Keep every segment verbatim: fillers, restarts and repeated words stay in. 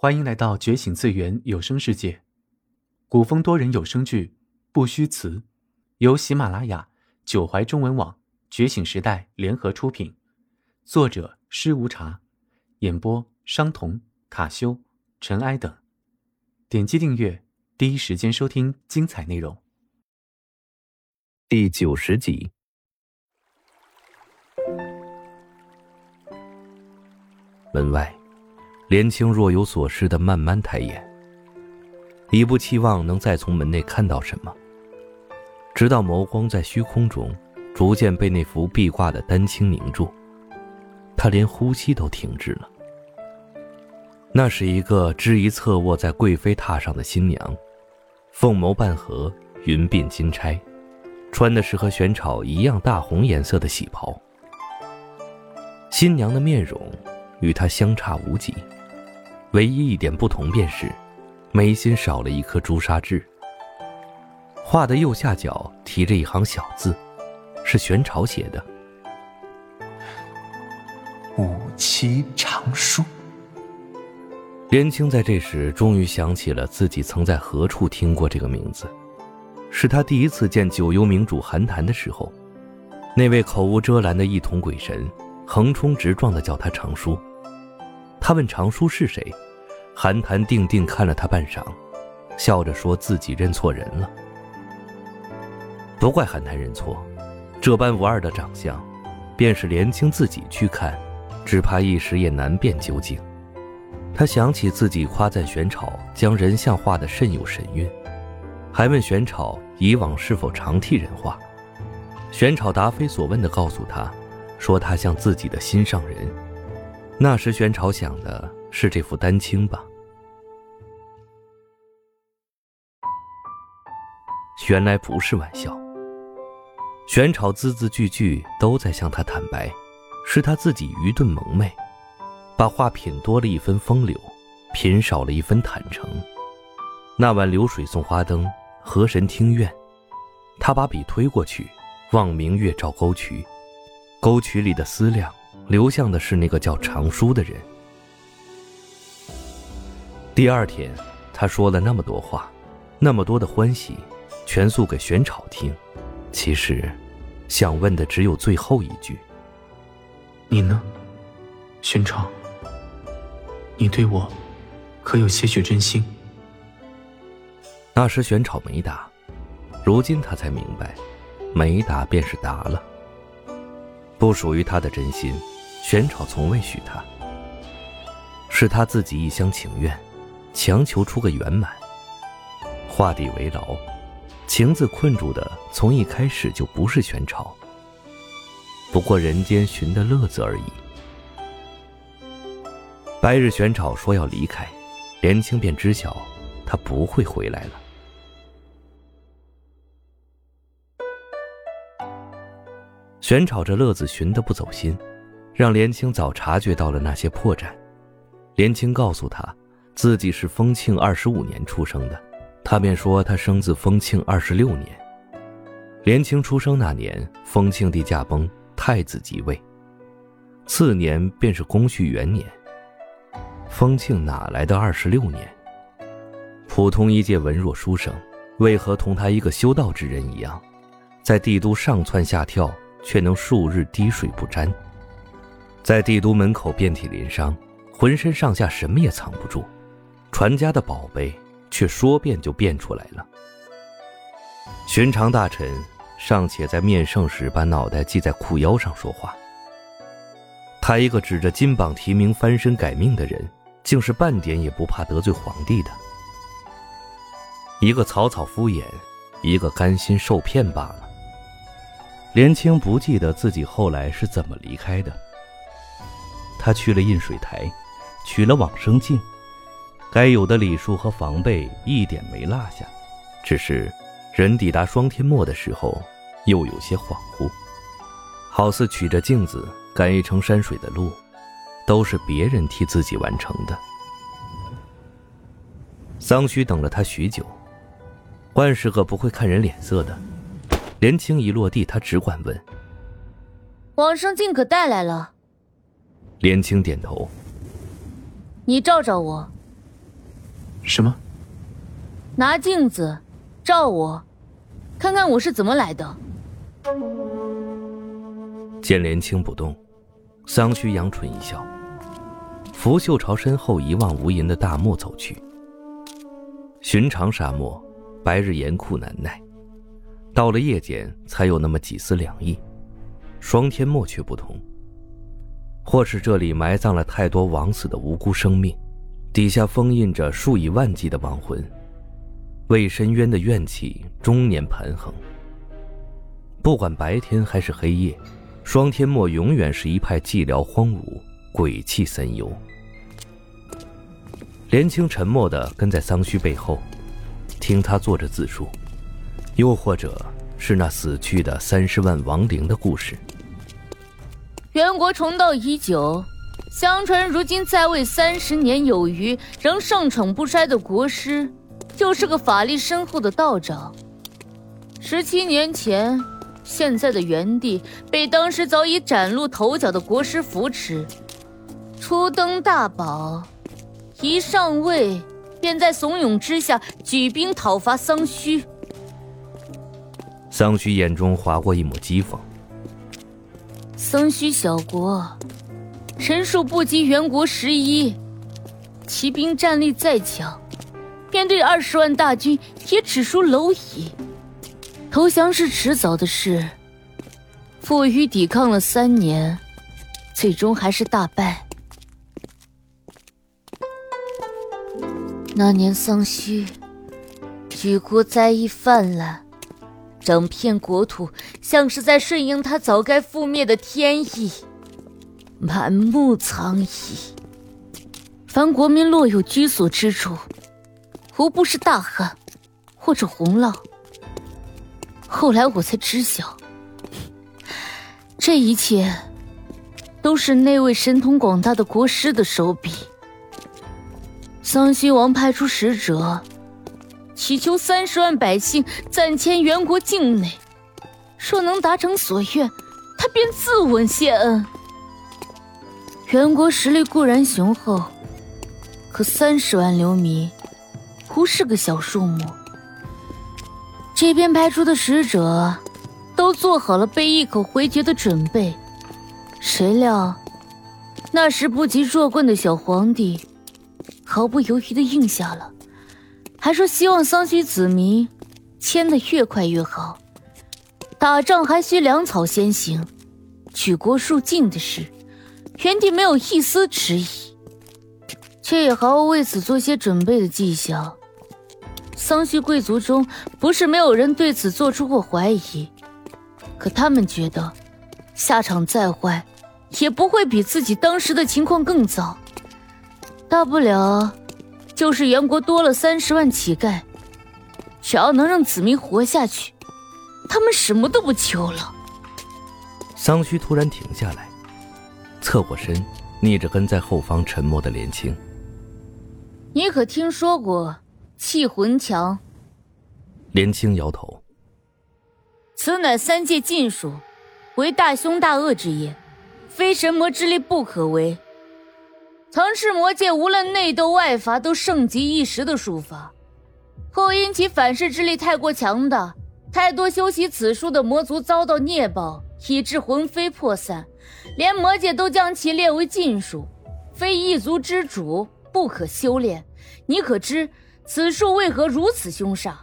欢迎来到觉醒次元有声世界，古风多人有声剧《不虚词》，由喜马拉雅、九怀中文网、觉醒时代联合出品，作者施无茶，演播商童、卡修、尘埃等。点击订阅，第一时间收听精彩内容。 第九十集。门外，连青若有所思地慢慢抬眼，已不期望能再从门内看到什么，直到眸光在虚空中逐渐被那幅壁挂的丹青凝住，他连呼吸都停滞了。那是一个支一侧卧在贵妃榻上的新娘，凤眸半合，云鬓金钗，穿的是和玄草一样大红颜色的喜袍。新娘的面容与她相差无几，唯一一点不同便是眉心少了一颗朱砂痣，画的右下角提着一行小字，是玄草写的： 五七长书。 连青在这时终于想起了自己曾在何处听过这个名字，是他第一次见九幽明主韩谈的时候，那位口无遮拦的一统鬼神横冲直撞地叫他长书。他问长书是谁，韩谈定定看了他半晌，笑着说自己认错人了。不怪韩谈认错，这般无二的长相，便是连青自己去看，只怕一时也难辨究竟。他想起自己夸赞玄草将人像画得甚有神韵，还问玄草以往是否常替人画。玄草答非所问地告诉他，说他像自己的心上人。那时玄草想的是这幅丹青吧。原来不是玩笑，玄草字字句句都在向他坦白，是他自己愚钝蒙昧，把画品多了一分风流，品少了一分坦诚。那晚流水送花灯，河神听怨，他把笔推过去，望明月照沟渠，沟渠里的思量流向的是那个叫长书的人。第二天，他说了那么多话，那么多的欢喜，全诉给玄草听。其实想问的只有最后一句： 你呢，玄草？你对我可有些许真心？ 那时玄草没答，如今他才明白，没答便是答了。不属于他的真心，玄草从未许他，是他自己一厢情愿，强求出个圆满。画地为牢，情字困住的从一开始就不是玄草，不过人间寻的乐子而已。白日玄草说要离开，连青便知晓他不会回来了。玄草这乐子寻得不走心，让连青早察觉到了那些破绽。连青告诉他自己是丰庆二十五年出生的，他便说他生自丰庆二十六年。连青出生那年，丰庆帝驾崩，太子即位，次年便是光绪元年。丰庆哪来的二十六年？普通一介文弱书生，为何同他一个修道之人一样，在帝都上蹿下跳，却能数日滴水不沾？在帝都门口遍体鳞伤，浑身上下什么也藏不住，传家的宝贝却说变就变出来了。寻常大臣尚且在面圣时把脑袋系在裤腰上说话，他一个指着金榜题名翻身改命的人，竟是半点也不怕得罪皇帝的。一个草草敷衍，一个甘心受骗罢了。连青不记得自己后来是怎么离开的。他去了印水台，取了往生镜，该有的礼数和防备一点没落下，只是人抵达双天墨的时候又有些恍惚，好似取着镜子赶一程山水的路，都是别人替自己完成的。桑须等了他许久，万是个不会看人脸色的。连青一落地，他只管问： 往生镜可带来了？ 连青点头。 你照照我， 什么？ 拿镜子照我，看看我是怎么来的。 见莲青不动，桑须扬唇一笑，拂袖朝身后一望无垠的大漠走去。寻常沙漠，白日严酷难耐，到了夜间才有那么几丝凉意。双天漠却不同，或是这里埋葬了太多枉死的无辜生命，底下封印着数以万计的亡魂，为深渊的怨气终年盘横。不管白天还是黑夜，双天漠永远是一派寂寥荒芜，鬼气森幽。莲青沉默地跟在桑须背后，听他做着自述，又或者是那死去的三十万亡灵的故事。 元国重道已久，相传如今在位三十年有余，仍盛宠不衰的国师，就是个法力深厚的道长。十七年前，现在的元帝被当时早已崭露头角的国师扶持，初登大宝，一上位便在怂恿之下举兵讨伐桑须。 桑须眼中划过一抹讥讽。 桑须小国，人数不及元国十一，骑兵战力再强，面对二十万大军也只输蝼蚁。投降是迟早的事，负隅抵抗了三年，最终还是大败。那年桑须，举国灾疫泛滥，整片国土像是在顺应他早该覆灭的天意，满目苍夷。凡国民落有居所之处，无不是大旱或者洪涝。后来我才知晓，这一切都是那位神通广大的国师的手笔。桑须王派出使者，祈求三十万百姓暂迁元国境内，若能达成所愿，他便自刎谢恩。元国实力固然雄厚，可三十万流民不是个小数目。这边派出的使者都做好了被一口回绝的准备，谁料那时不及弱冠的小皇帝毫不犹豫地应下了，还说希望桑须子民迁得越快越好，打仗还需粮草先行，举国肃静的事，元帝没有一丝迟疑，却也毫无为此做些准备的迹象。桑须贵族中不是没有人对此做出过怀疑，可他们觉得下场再坏也不会比自己当时的情况更糟，大不了就是元国多了三十万乞丐，只要能让子民活下去，他们什么都不求了。 桑须突然停下来，侧过身，逆着跟在后方沉默的莲青。 你可听说过气魂墙？ 莲青摇头。 此乃三界禁术，为大凶大恶之业，非神魔之力不可为。曾是魔界无论内斗外伐都盛极一时的术法，后因其反噬之力太过强大，太多修习此术的魔族遭到孽报，以致魂飞魄散，连魔界都将其列为禁术，非一族之主，不可修炼。你可知此术为何如此凶煞？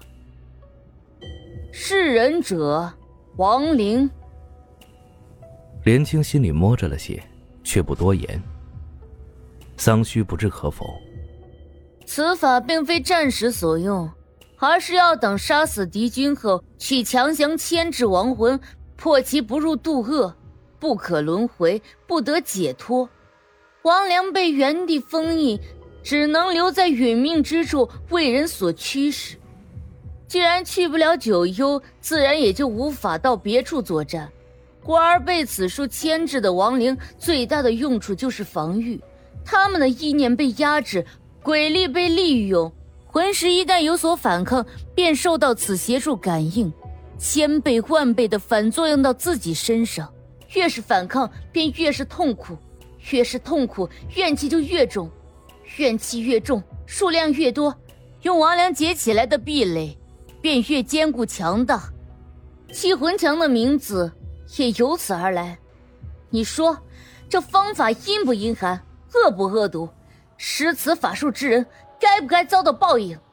是人者，亡灵。 莲青心里摸着了些，却不多言。桑须不置可否。 此法并非战时所用，而是要等杀死敌军后，去强行牵制亡魂，迫其不入渡恶，不可轮回，不得解脱。亡灵被原地封印，只能留在殒命之处，为人所驱使。既然去不了九幽，自然也就无法到别处作战。故而被此术牵制的亡灵，最大的用处就是防御。他们的意念被压制，鬼力被利用，魂石一旦有所反抗，便受到此邪术感应，千倍万倍的反作用到自己身上。越是反抗，便越是痛苦，越是痛苦，怨气就越重，怨气越重，数量越多， 用王良结起来的壁垒便越坚固强大，气魂墙的名字也由此而来。你说这方法阴不阴寒，恶不恶毒？施此法术之人该不该遭到报应？